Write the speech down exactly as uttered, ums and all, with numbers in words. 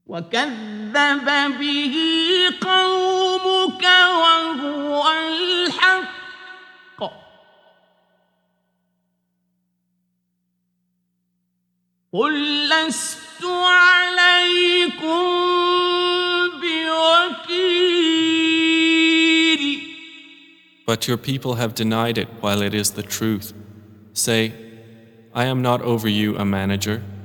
وكذب به قومك وهو الحق قل لست عليكم بوكيل. But your people have denied it while it is the truth. Say, I am not over you a manager.